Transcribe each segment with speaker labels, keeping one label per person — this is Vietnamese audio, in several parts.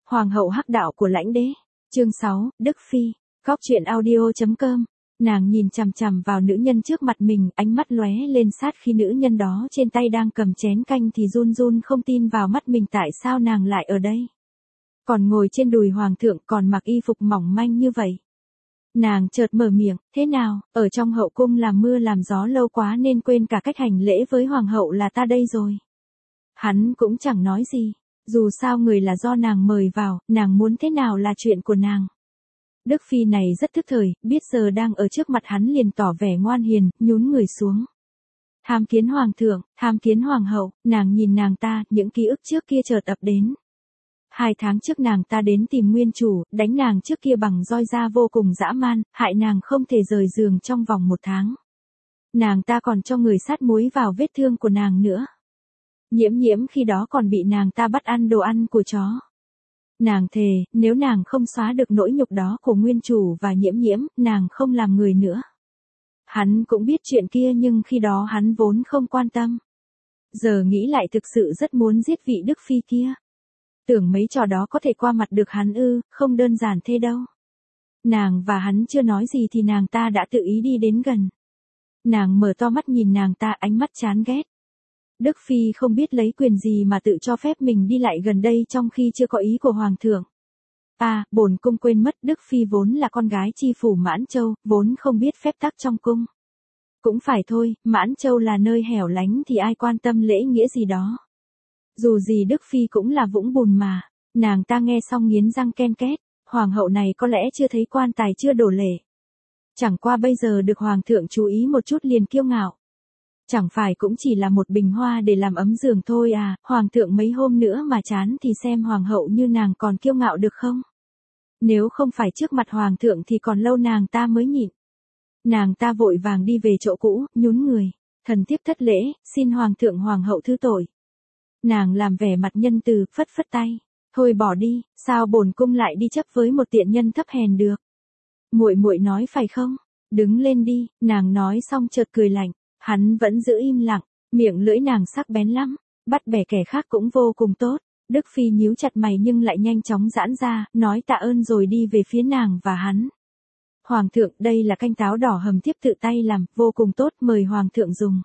Speaker 1: Hoàng hậu hắc đạo của lãnh đế. Chương 6, Đức Phi. Góc truyện audio.com. Nàng nhìn chằm chằm vào nữ nhân trước mặt mình, ánh mắt lóe lên sát khi nữ nhân đó trên tay đang cầm chén canh thì run run không tin vào mắt mình, tại sao nàng lại ở đây. Còn ngồi trên đùi hoàng thượng, còn mặc y phục mỏng manh như vậy. Nàng chợt mở miệng, thế nào, ở trong hậu cung làm mưa làm gió lâu quá nên quên cả cách hành lễ với hoàng hậu là ta đây rồi. Hắn cũng chẳng nói gì, dù sao người là do nàng mời vào, nàng muốn thế nào là chuyện của nàng. Đức Phi này rất thức thời, biết giờ đang ở trước mặt hắn liền tỏ vẻ ngoan hiền, nhún người xuống. Tham kiến hoàng thượng, tham kiến hoàng hậu, nàng nhìn nàng ta, những ký ức trước kia chợt ập đến. 2 tháng trước nàng ta đến tìm nguyên chủ, đánh nàng trước kia bằng roi da vô cùng dã man, hại nàng không thể rời giường trong vòng 1 tháng. Nàng ta còn cho người sát muối vào vết thương của nàng nữa. Nhiễm khi đó còn bị nàng ta bắt ăn đồ ăn của chó. Nàng thề, nếu nàng không xóa được nỗi nhục đó của nguyên chủ và nhiễm, nàng không làm người nữa. Hắn cũng biết chuyện kia nhưng khi đó hắn vốn không quan tâm. Giờ nghĩ lại thực sự rất muốn giết vị Đức Phi kia. Tưởng mấy trò đó có thể qua mặt được hắn ư, không đơn giản thế đâu. Nàng và hắn chưa nói gì thì nàng ta đã tự ý đi đến gần. Nàng mở to mắt nhìn nàng ta, ánh mắt chán ghét. Đức Phi không biết lấy quyền gì mà tự cho phép mình đi lại gần đây trong khi chưa có ý của hoàng thượng. Bổn cung quên mất, Đức Phi vốn là con gái chi phủ Mãn Châu, vốn không biết phép tắc trong cung. Cũng phải thôi, Mãn Châu là nơi hẻo lánh thì ai quan tâm lễ nghĩa gì đó. Dù gì Đức Phi cũng là vũng bùn mà. Nàng ta nghe xong nghiến răng ken két, hoàng hậu này có lẽ chưa thấy quan tài chưa đổ lệ. Chẳng qua bây giờ được hoàng thượng chú ý một chút liền kiêu ngạo. Chẳng phải cũng chỉ là một bình hoa để làm ấm giường thôi à, hoàng thượng mấy hôm nữa mà chán thì xem hoàng hậu như nàng còn kiêu ngạo được không? Nếu không phải trước mặt hoàng thượng thì còn lâu nàng ta mới nhịn. Nàng ta vội vàng đi về chỗ cũ, nhún người, thần thiếp thất lễ, xin hoàng thượng hoàng hậu thứ tội. Nàng làm vẻ mặt nhân từ, phất phất tay, thôi bỏ đi, sao bổn cung lại đi chấp với một tiện nhân thấp hèn được? Muội nói phải không? Đứng lên đi, nàng nói xong chợt cười lạnh. Hắn vẫn giữ im lặng, miệng lưỡi nàng sắc bén lắm, bắt bẻ kẻ khác cũng vô cùng tốt. Đức Phi nhíu chặt mày nhưng lại nhanh chóng giãn ra, nói tạ ơn rồi đi về phía nàng và hắn. Hoàng thượng, đây là canh táo đỏ hầm thiếp tự tay làm, vô cùng tốt, mời hoàng thượng dùng.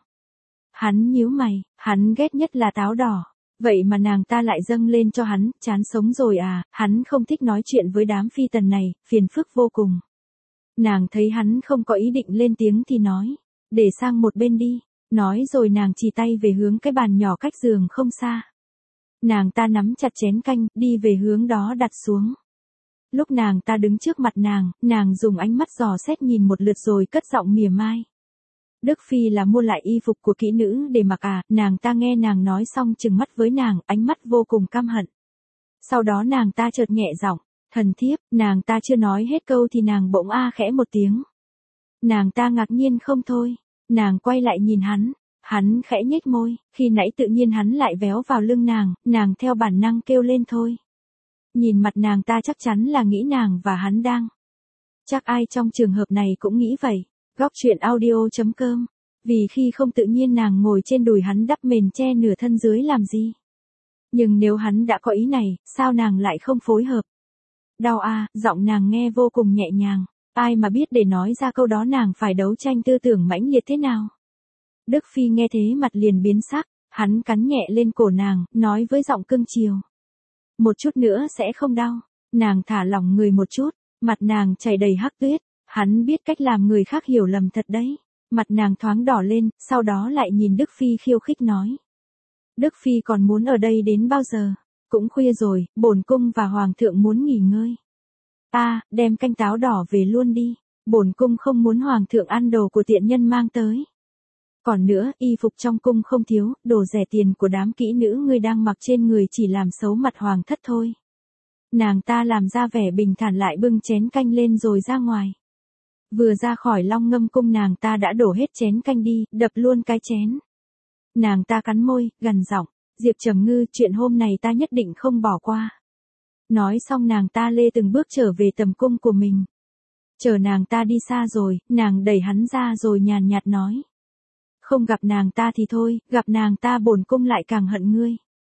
Speaker 1: Hắn nhíu mày, hắn ghét nhất là táo đỏ. Vậy mà nàng ta lại dâng lên cho hắn, chán sống rồi à, hắn không thích nói chuyện với đám phi tần này, phiền phức vô cùng. Nàng thấy hắn không có ý định lên tiếng thì nói. Để sang một bên đi, nói rồi nàng chỉ tay về hướng cái bàn nhỏ cách giường không xa. Nàng ta nắm chặt chén canh, đi về hướng đó đặt xuống. Lúc nàng ta đứng trước mặt nàng dùng ánh mắt dò xét nhìn một lượt rồi cất giọng mỉa mai. Đức Phi là mua lại y phục của kỹ nữ để mặc à, nàng ta nghe nàng nói xong trừng mắt với nàng, ánh mắt vô cùng căm hận. Sau đó nàng ta chợt nhẹ giọng, thần thiếp, nàng ta chưa nói hết câu thì nàng bỗng khẽ một tiếng. Nàng ta ngạc nhiên không thôi. Nàng quay lại nhìn hắn khẽ nhếch môi, khi nãy tự nhiên hắn lại véo vào lưng nàng theo bản năng kêu lên thôi. Nhìn mặt nàng ta chắc chắn là nghĩ nàng và hắn đang. Chắc ai trong trường hợp này cũng nghĩ vậy. Góc truyện audio.com. Vì khi không tự nhiên nàng ngồi trên đùi hắn đắp mền che nửa thân dưới làm gì. Nhưng nếu hắn đã có ý này, sao nàng lại không phối hợp? Đau giọng nàng nghe vô cùng nhẹ nhàng. Ai mà biết để nói ra câu đó nàng phải đấu tranh tư tưởng mãnh liệt thế nào. Đức Phi nghe thế mặt liền biến sắc, hắn cắn nhẹ lên cổ nàng, nói với giọng cưng chiều. Một chút nữa sẽ không đau. Nàng thả lỏng người một chút, mặt nàng chảy đầy hắc tuyết, hắn biết cách làm người khác hiểu lầm thật đấy. Mặt nàng thoáng đỏ lên, sau đó lại nhìn Đức Phi khiêu khích nói. Đức Phi còn muốn ở đây đến bao giờ? Cũng khuya rồi, bổn cung và hoàng thượng muốn nghỉ ngơi. Đem canh táo đỏ về luôn đi, bổn cung không muốn hoàng thượng ăn đồ của tiện nhân mang tới. Còn nữa, y phục trong cung không thiếu, đồ rẻ tiền của đám kỹ nữ ngươi đang mặc trên người chỉ làm xấu mặt hoàng thất thôi. Nàng ta làm ra vẻ bình thản lại bưng chén canh lên rồi ra ngoài. Vừa ra khỏi Long Ngâm cung nàng ta đã đổ hết chén canh đi, đập luôn cái chén. Nàng ta cắn môi, gằn giọng, Diệp Trầm Ngư, chuyện hôm này ta nhất định không bỏ qua. Nói xong nàng ta lê từng bước trở về tầm cung của mình. Chờ nàng ta đi xa rồi, nàng đẩy hắn ra rồi nhàn nhạt nói. Không gặp nàng ta thì thôi, gặp nàng ta bổn cung lại càng hận ngươi.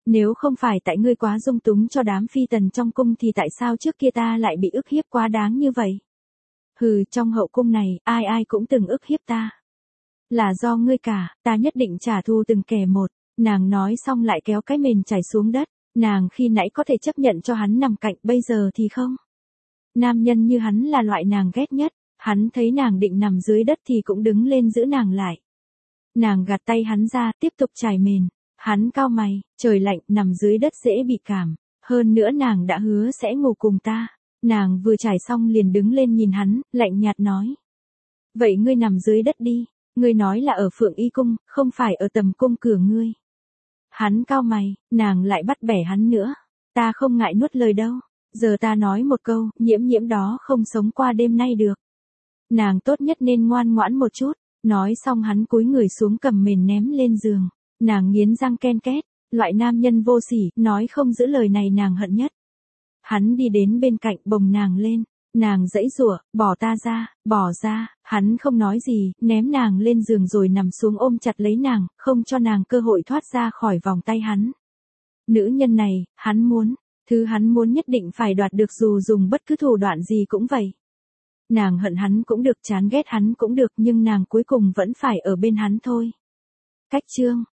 Speaker 1: Nếu không phải tại ngươi quá dung túng cho đám phi tần trong cung thì tại sao trước kia ta lại bị ức hiếp quá đáng như vậy? Hừ, trong hậu cung này, ai ai cũng từng ức hiếp ta. Là do ngươi cả, ta nhất định trả thù từng kẻ một. Nàng nói xong lại kéo cái mền chảy xuống đất. Nàng khi nãy có thể chấp nhận cho hắn nằm cạnh, bây giờ thì không. Nam nhân như hắn là loại nàng ghét nhất. Hắn thấy nàng định nằm dưới đất thì cũng đứng lên giữ nàng lại. Nàng gạt tay hắn ra, tiếp tục trải mền. Hắn cau mày, trời lạnh, nằm dưới đất dễ bị cảm. Hơn nữa nàng đã hứa sẽ ngủ cùng ta. Nàng vừa trải xong liền đứng lên nhìn hắn, lạnh nhạt nói. Vậy ngươi nằm dưới đất đi. Ngươi nói là ở Phượng Y Cung, không phải ở tầm cung cửa ngươi. Hắn cau mày, nàng lại bắt bẻ hắn nữa. Ta không ngại nuốt lời đâu. Giờ ta nói một câu, Nhiễm Nhiễm đó không sống qua đêm nay được. Nàng tốt nhất nên ngoan ngoãn một chút. Nói xong hắn cúi người xuống cầm mền ném lên giường. Nàng nghiến răng ken két. Loại nam nhân vô sỉ, nói không giữ lời này nàng hận nhất. Hắn đi đến bên cạnh bồng nàng lên. Nàng giãy giụa, bỏ ta ra, bỏ ra. Hắn không nói gì, ném nàng lên giường rồi nằm xuống ôm chặt lấy nàng, không cho nàng cơ hội thoát ra khỏi vòng tay hắn. Nữ nhân này, hắn muốn. Thứ hắn muốn nhất định phải đoạt được dù dùng bất cứ thủ đoạn gì cũng vậy. Nàng hận hắn cũng được, chán ghét hắn cũng được, nhưng nàng cuối cùng vẫn phải ở bên hắn thôi. Cách chương